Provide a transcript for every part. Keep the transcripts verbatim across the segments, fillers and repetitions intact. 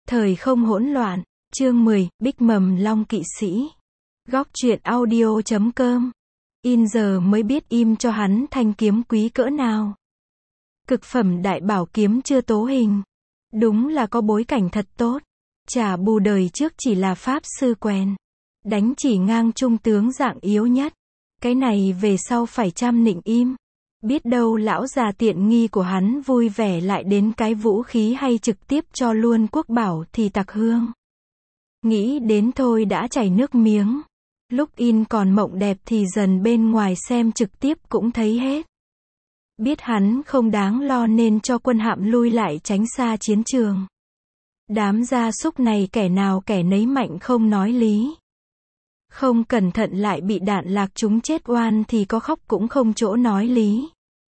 Thời không hỗn loạn, chương mười, Bích Mầm Long Kỵ Sĩ. Góc truyện audio chấm com. In giờ mới biết im cho hắn thanh kiếm quý cỡ nào. Cực phẩm đại bảo kiếm chưa tố hình. Đúng là có bối cảnh thật tốt. Chả bù đời trước chỉ là pháp sư quèn. Đánh chỉ ngang trung tướng dạng yếu nhất. Cái này về sau phải chăm nịnh im. Biết đâu lão già tiện nghi của hắn vui vẻ lại đến cái vũ khí hay trực tiếp cho luôn quốc bảo thì tặc hương. Nghĩ đến thôi đã chảy nước miếng. Lúc in còn mộng đẹp thì dần bên ngoài xem trực tiếp cũng thấy hết. Biết hắn không đáng lo nên cho quân hạm lui lại tránh xa chiến trường. Đám gia súc này kẻ nào kẻ nấy mạnh không nói lý. Không cẩn thận lại bị đạn lạc chúng chết oan thì có khóc cũng không chỗ nói lý.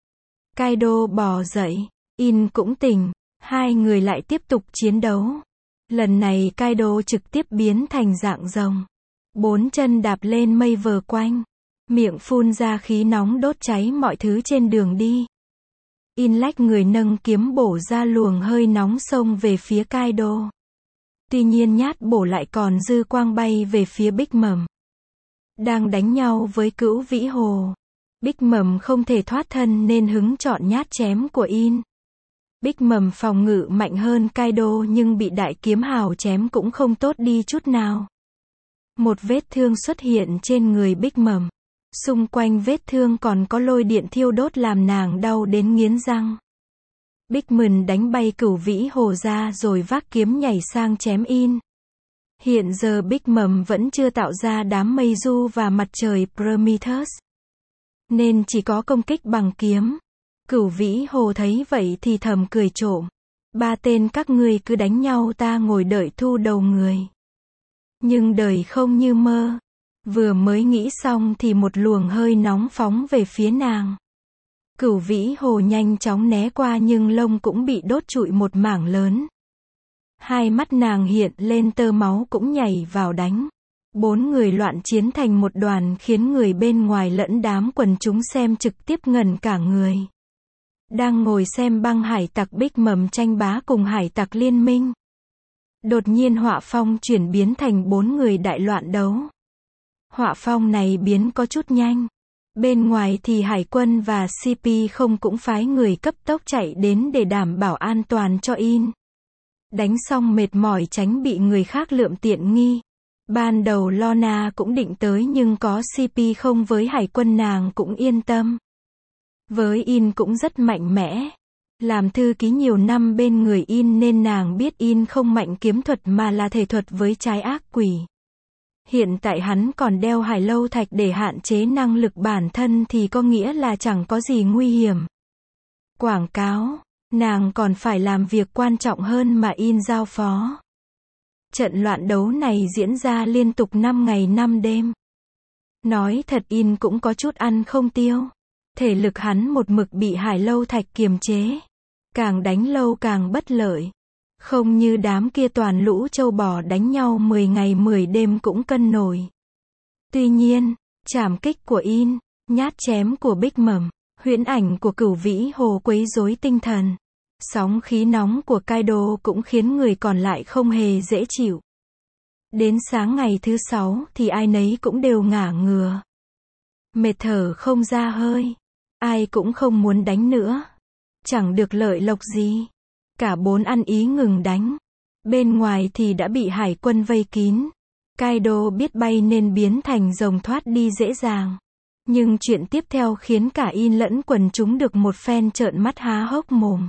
Kaido bò dậy, In cũng tỉnh, hai người lại tiếp tục chiến đấu. Lần này Kaido trực tiếp biến thành dạng rồng. Bốn chân đạp lên mây vờ quanh, miệng phun ra khí nóng đốt cháy mọi thứ trên đường đi. In lách người nâng kiếm bổ ra luồng hơi nóng xông về phía Kaido. Tuy nhiên nhát bổ lại còn dư quang bay về phía Bích Mầm. Đang đánh nhau với Cửu Vĩ Hồ. Bích Mầm không thể thoát thân nên hứng chọn nhát chém của In. Bích Mầm phòng ngự mạnh hơn Kaido nhưng bị đại kiếm hào chém cũng không tốt đi chút nào. Một vết thương xuất hiện trên người Bích Mầm. Xung quanh vết thương còn có lôi điện thiêu đốt làm nàng đau đến nghiến răng. Bích Mầm đánh bay Cửu Vĩ Hồ ra rồi vác kiếm nhảy sang chém In. Hiện giờ Bích Mầm vẫn chưa tạo ra đám mây du và mặt trời Prometheus, nên chỉ có công kích bằng kiếm. Cửu Vĩ Hồ thấy vậy thì thầm cười trộm. Ba tên các ngươi cứ đánh nhau ta ngồi đợi thu đầu người. Nhưng đời không như mơ. Vừa mới nghĩ xong thì một luồng hơi nóng phóng về phía nàng. Cửu Vĩ Hồ nhanh chóng né qua nhưng lông cũng bị đốt trụi một mảng lớn. Hai mắt nàng hiện lên tơ máu cũng nhảy vào đánh. Bốn người loạn chiến thành một đoàn khiến người bên ngoài lẫn đám quần chúng xem trực tiếp ngẩn cả người. Đang ngồi xem băng hải tặc Bích Mầm tranh bá cùng hải tặc liên minh. Đột nhiên họa phong chuyển biến thành bốn người đại loạn đấu. Họa phong này biến có chút nhanh. Bên ngoài thì hải quân và xê pê không cũng phái người cấp tốc chạy đến để đảm bảo an toàn cho In. Đánh xong mệt mỏi tránh bị người khác lượm tiện nghi. Ban đầu Lorna cũng định tới nhưng có xê pê không với hải quân nàng cũng yên tâm. Với In cũng rất mạnh mẽ. Làm thư ký nhiều năm bên người In nên nàng biết In không mạnh kiếm thuật mà là thể thuật với trái ác quỷ. Hiện tại hắn còn đeo hải lâu thạch để hạn chế năng lực bản thân thì có nghĩa là chẳng có gì nguy hiểm. Quảng cáo, nàng còn phải làm việc quan trọng hơn mà In giao phó. Trận loạn đấu này diễn ra liên tục năm ngày năm đêm. Nói thật In cũng có chút ăn không tiêu. Thể lực hắn một mực bị hải lâu thạch kiềm chế. Càng đánh lâu càng bất lợi. Không như đám kia toàn lũ trâu bò đánh nhau mười ngày mười đêm cũng cân nổi. Tuy nhiên, trảm kích của In, nhát chém của Bích Mầm, huyễn ảnh của Cửu Vĩ Hồ quấy rối tinh thần. Sóng khí nóng của Kaido cũng khiến người còn lại không hề dễ chịu. Đến sáng ngày thứ sáu thì ai nấy cũng đều ngả ngừa. Mệt thở không ra hơi. Ai cũng không muốn đánh nữa. Chẳng được lợi lộc gì. Cả bốn ăn ý ngừng đánh. Bên ngoài thì đã bị hải quân vây kín. Kaido biết bay nên biến thành rồng thoát đi dễ dàng. Nhưng chuyện tiếp theo khiến cả In lẫn quần chúng được một phen trợn mắt há hốc mồm.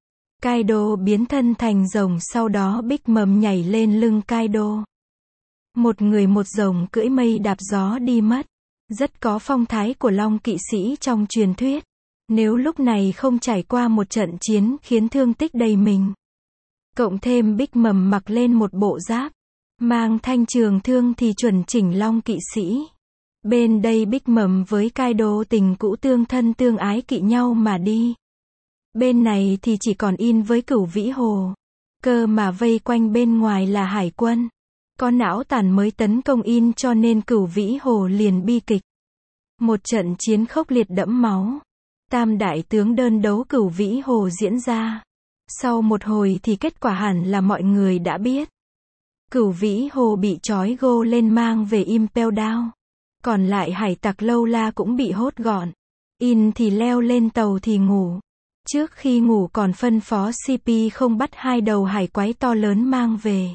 Kaido biến thân thành rồng, sau đó Bích Mầm nhảy lên lưng Kaido. Một người một rồng cưỡi mây đạp gió đi mất. Rất có phong thái của Long Kỵ Sĩ trong truyền thuyết. Nếu lúc này không trải qua một trận chiến khiến thương tích đầy mình. Cộng thêm Bích Mầm mặc lên một bộ giáp, mang thanh trường thương thì chuẩn chỉnh Long Kỵ Sĩ. Bên đây Bích Mầm với Kaido tình cũ tương thân tương ái kỵ nhau mà đi. Bên này thì chỉ còn In với Cửu Vĩ Hồ. Cơ mà vây quanh bên ngoài là hải quân. Có não tàn mới tấn công In cho nên Cửu Vĩ Hồ liền bi kịch. Một trận chiến khốc liệt đẫm máu. Tam đại tướng đơn đấu Cửu Vĩ Hồ diễn ra. Sau một hồi thì kết quả hẳn là mọi người đã biết. Cửu Vĩ Hồ bị trói gô lên mang về Impel Down. Còn lại hải tặc lâu la cũng bị hốt gọn. In thì leo lên tàu thì ngủ. Trước khi ngủ còn phân phó xê pê không bắt hai đầu hải quái to lớn mang về.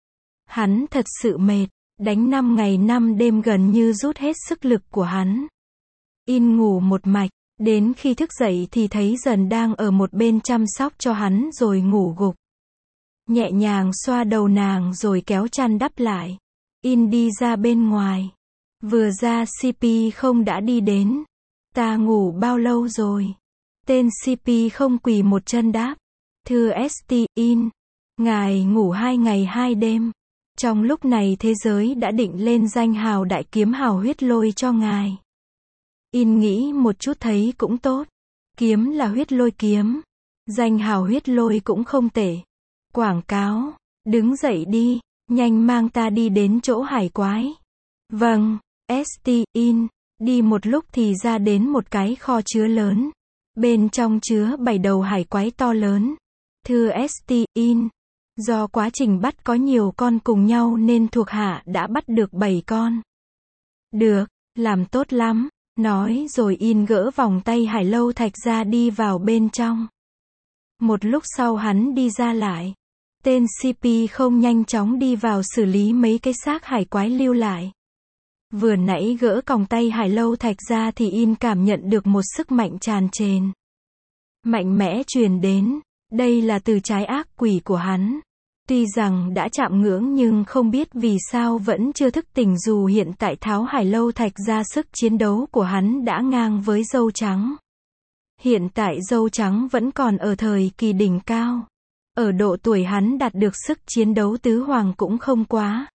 Hắn thật sự mệt, đánh năm ngày năm đêm gần như rút hết sức lực của hắn. In ngủ một mạch, đến khi thức dậy thì thấy Dần đang ở một bên chăm sóc cho hắn rồi ngủ gục. Nhẹ nhàng xoa đầu nàng rồi kéo chăn đắp lại. In đi ra bên ngoài. Vừa ra xê pê không đã đi đến. Ta ngủ bao lâu rồi? Tên xê pê không quỳ một chân đáp. Thưa ét tê, In. Ngài ngủ hai ngày hai đêm. Trong lúc này thế giới đã định lên danh hào đại kiếm hào huyết lôi cho ngài. In nghĩ một chút thấy cũng tốt. Kiếm là huyết lôi kiếm. Danh hào huyết lôi cũng không tệ. Quảng cáo. Đứng dậy đi. Nhanh mang ta đi đến chỗ hải quái. Vâng. ét tê, In. Đi một lúc thì ra đến một cái kho chứa lớn. Bên trong chứa bảy đầu hải quái to lớn. Thưa ét tê, In. Do quá trình bắt có nhiều con cùng nhau nên thuộc hạ đã bắt được bảy con. Được, làm tốt lắm. Nói rồi In gỡ vòng tay hải lâu thạch ra đi vào bên trong. Một lúc sau hắn đi ra lại. Tên xê pê không nhanh chóng đi vào xử lý mấy cái xác hải quái lưu lại. Vừa nãy gỡ còng tay hải lâu thạch ra thì In cảm nhận được một sức mạnh tràn trền. Mạnh mẽ truyền đến. Đây là từ trái ác quỷ của hắn. Tuy rằng đã chạm ngưỡng nhưng không biết vì sao vẫn chưa thức tỉnh dù hiện tại tháo hải lâu thạch ra sức chiến đấu của hắn đã ngang với dâu trắng. Hiện tại dâu trắng vẫn còn ở thời kỳ đỉnh cao. Ở độ tuổi hắn đạt được sức chiến đấu tứ hoàng cũng không quá.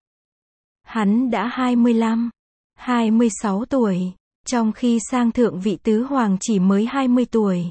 Hắn đã hai mươi lăm, hai mươi sáu tuổi, trong khi sang thượng vị tứ hoàng chỉ mới hai mươi tuổi.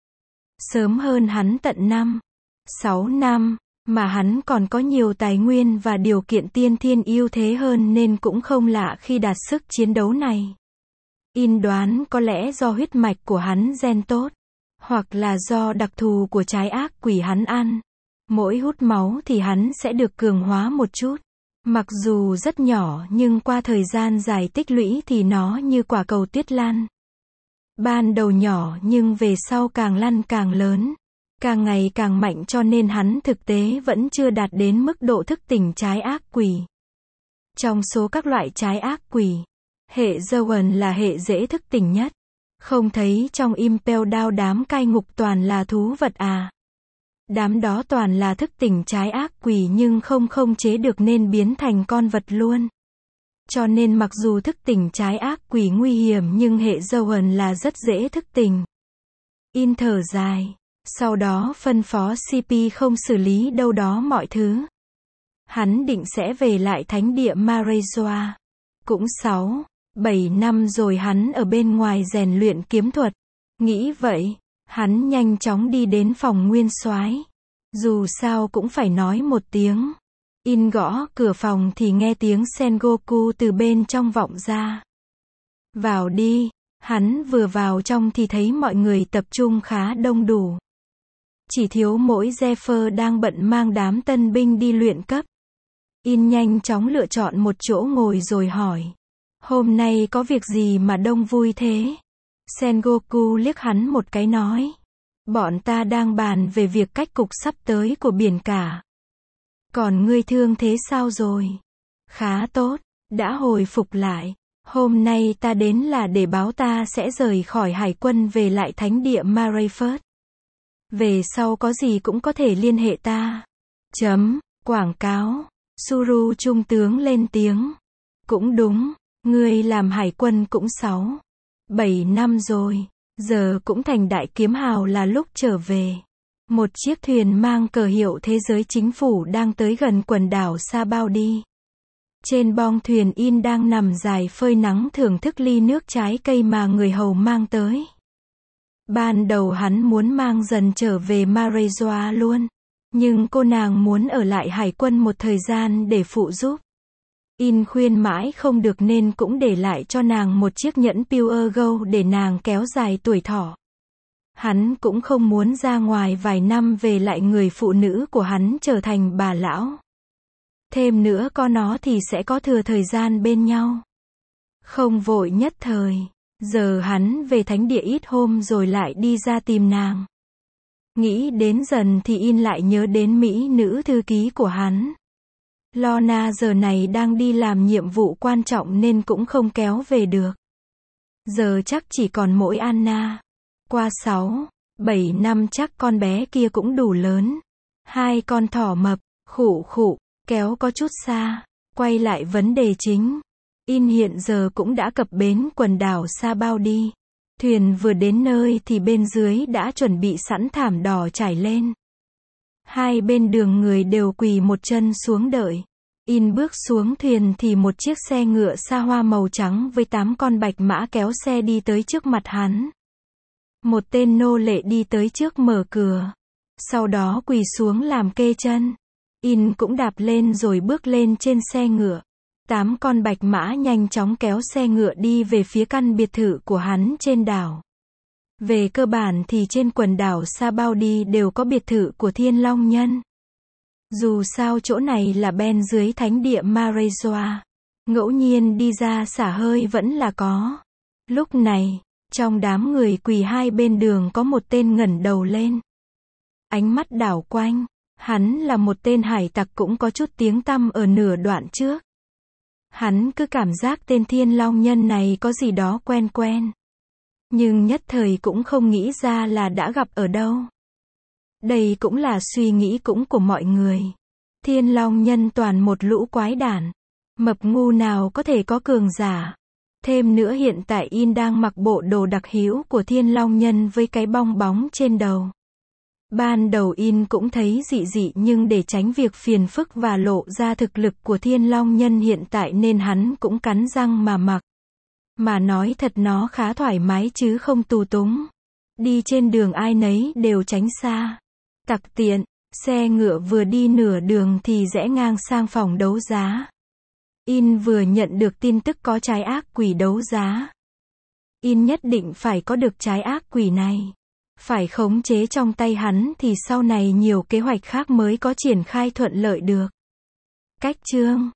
Sớm hơn hắn tận năm, sáu năm, mà hắn còn có nhiều tài nguyên và điều kiện tiên thiên ưu thế hơn nên cũng không lạ khi đạt sức chiến đấu này. In đoán có lẽ do huyết mạch của hắn gen tốt, hoặc là do đặc thù của trái ác quỷ hắn ăn. Mỗi hút máu thì hắn sẽ được cường hóa một chút. Mặc dù rất nhỏ nhưng qua thời gian dài tích lũy thì nó như quả cầu tuyết lan. Ban đầu nhỏ nhưng về sau càng lăn càng lớn. Càng ngày càng mạnh cho nên hắn thực tế vẫn chưa đạt đến mức độ thức tỉnh trái ác quỷ. Trong số các loại trái ác quỷ, hệ Zoan là hệ dễ thức tỉnh nhất. Không thấy trong Impel Down đám cai ngục toàn là thú vật à? Đám đó toàn là thức tỉnh trái ác quỷ nhưng không không chế được nên biến thành con vật luôn. Cho nên mặc dù thức tỉnh trái ác quỷ nguy hiểm nhưng hệ Zoan là rất dễ thức tỉnh. In thở dài. Sau đó phân phó xê pê không xử lý đâu đó mọi thứ. Hắn định sẽ về lại thánh địa Marejoa. Cũng sáu, bảy năm rồi hắn ở bên ngoài rèn luyện kiếm thuật. Nghĩ vậy, hắn nhanh chóng đi đến phòng nguyên soái. Dù sao cũng phải nói một tiếng. In gõ cửa phòng thì nghe tiếng Sengoku từ bên trong vọng ra. Vào đi. Hắn vừa vào trong thì thấy mọi người tập trung khá đông đủ. Chỉ thiếu mỗi Zephyr đang bận mang đám tân binh đi luyện cấp. In nhanh chóng lựa chọn một chỗ ngồi rồi hỏi. Hôm nay có việc gì mà đông vui thế? Sengoku liếc hắn một cái nói. Bọn ta đang bàn về việc cách cục sắp tới của biển cả. Còn ngươi thương thế sao rồi? Khá tốt, đã hồi phục lại. Hôm nay ta đến là để báo ta sẽ rời khỏi hải quân về lại thánh địa Mareiford. Về sau có gì cũng có thể liên hệ ta. Chấm, quảng cáo. Suru trung tướng lên tiếng. Cũng đúng, ngươi làm hải quân cũng sáu, bảy năm rồi. Giờ cũng thành đại kiếm hào là lúc trở về. Một chiếc thuyền mang cờ hiệu thế giới chính phủ đang tới gần quần đảo Sa Bao đi. Trên bong thuyền In đang nằm dài phơi nắng thưởng thức ly nước trái cây mà người hầu mang tới. Ban đầu hắn muốn mang Dần trở về Marejoa luôn. Nhưng cô nàng muốn ở lại hải quân một thời gian để phụ giúp. In khuyên mãi không được nên cũng để lại cho nàng một chiếc nhẫn Pure Gold để nàng kéo dài tuổi thọ. Hắn cũng không muốn ra ngoài vài năm về lại người phụ nữ của hắn trở thành bà lão. Thêm nữa có nó thì sẽ có thừa thời gian bên nhau. Không vội nhất thời. Giờ hắn về thánh địa ít hôm rồi lại đi ra tìm nàng. Nghĩ đến dần thì In lại nhớ đến mỹ nữ thư ký của hắn. Lorna giờ này đang đi làm nhiệm vụ quan trọng nên cũng không kéo về được. Giờ chắc chỉ còn mỗi Anna. Qua sáu, bảy năm chắc con bé kia cũng đủ lớn. Hai con thỏ mập, khụ khụ, kéo có chút xa. Quay lại vấn đề chính. In hiện giờ cũng đã cập bến quần đảo Sa Bao đi. Thuyền vừa đến nơi thì bên dưới đã chuẩn bị sẵn thảm đỏ trải lên. Hai bên đường người đều quỳ một chân xuống đợi. In bước xuống thuyền thì một chiếc xe ngựa xa hoa màu trắng với tám con bạch mã kéo xe đi tới trước mặt hắn. Một tên nô lệ đi tới trước mở cửa. Sau đó quỳ xuống làm kê chân. In cũng đạp lên rồi bước lên trên xe ngựa. Tám con bạch mã nhanh chóng kéo xe ngựa đi về phía căn biệt thự của hắn trên đảo. Về cơ bản thì trên quần đảo Sa Bao đi đều có biệt thự của Thiên Long Nhân. Dù sao chỗ này là bên dưới thánh địa Marejoa. Ngẫu nhiên đi ra xả hơi vẫn là có. Lúc này, trong đám người quỳ hai bên đường có một tên ngẩng đầu lên. Ánh mắt đảo quanh. Hắn là một tên hải tặc cũng có chút tiếng tăm ở nửa đoạn trước. Hắn cứ cảm giác tên Thiên Long Nhân này có gì đó quen quen. Nhưng nhất thời cũng không nghĩ ra là đã gặp ở đâu. Đây cũng là suy nghĩ cũng của mọi người. Thiên Long Nhân toàn một lũ quái đản. Mập ngu nào có thể có cường giả. Thêm nữa hiện tại In đang mặc bộ đồ đặc hữu của Thiên Long Nhân với cái bong bóng trên đầu. Ban đầu In cũng thấy dị dị nhưng để tránh việc phiền phức và lộ ra thực lực của Thiên Long Nhân hiện tại nên hắn cũng cắn răng mà mặc. Mà nói thật nó khá thoải mái chứ không tù túng. Đi trên đường ai nấy đều tránh xa. Tặc tiện, xe ngựa vừa đi nửa đường thì rẽ ngang sang phòng đấu giá. In vừa nhận được tin tức có trái ác quỷ đấu giá. In nhất định phải có được trái ác quỷ này. Phải khống chế trong tay hắn thì sau này nhiều kế hoạch khác mới có triển khai thuận lợi được. Cách chương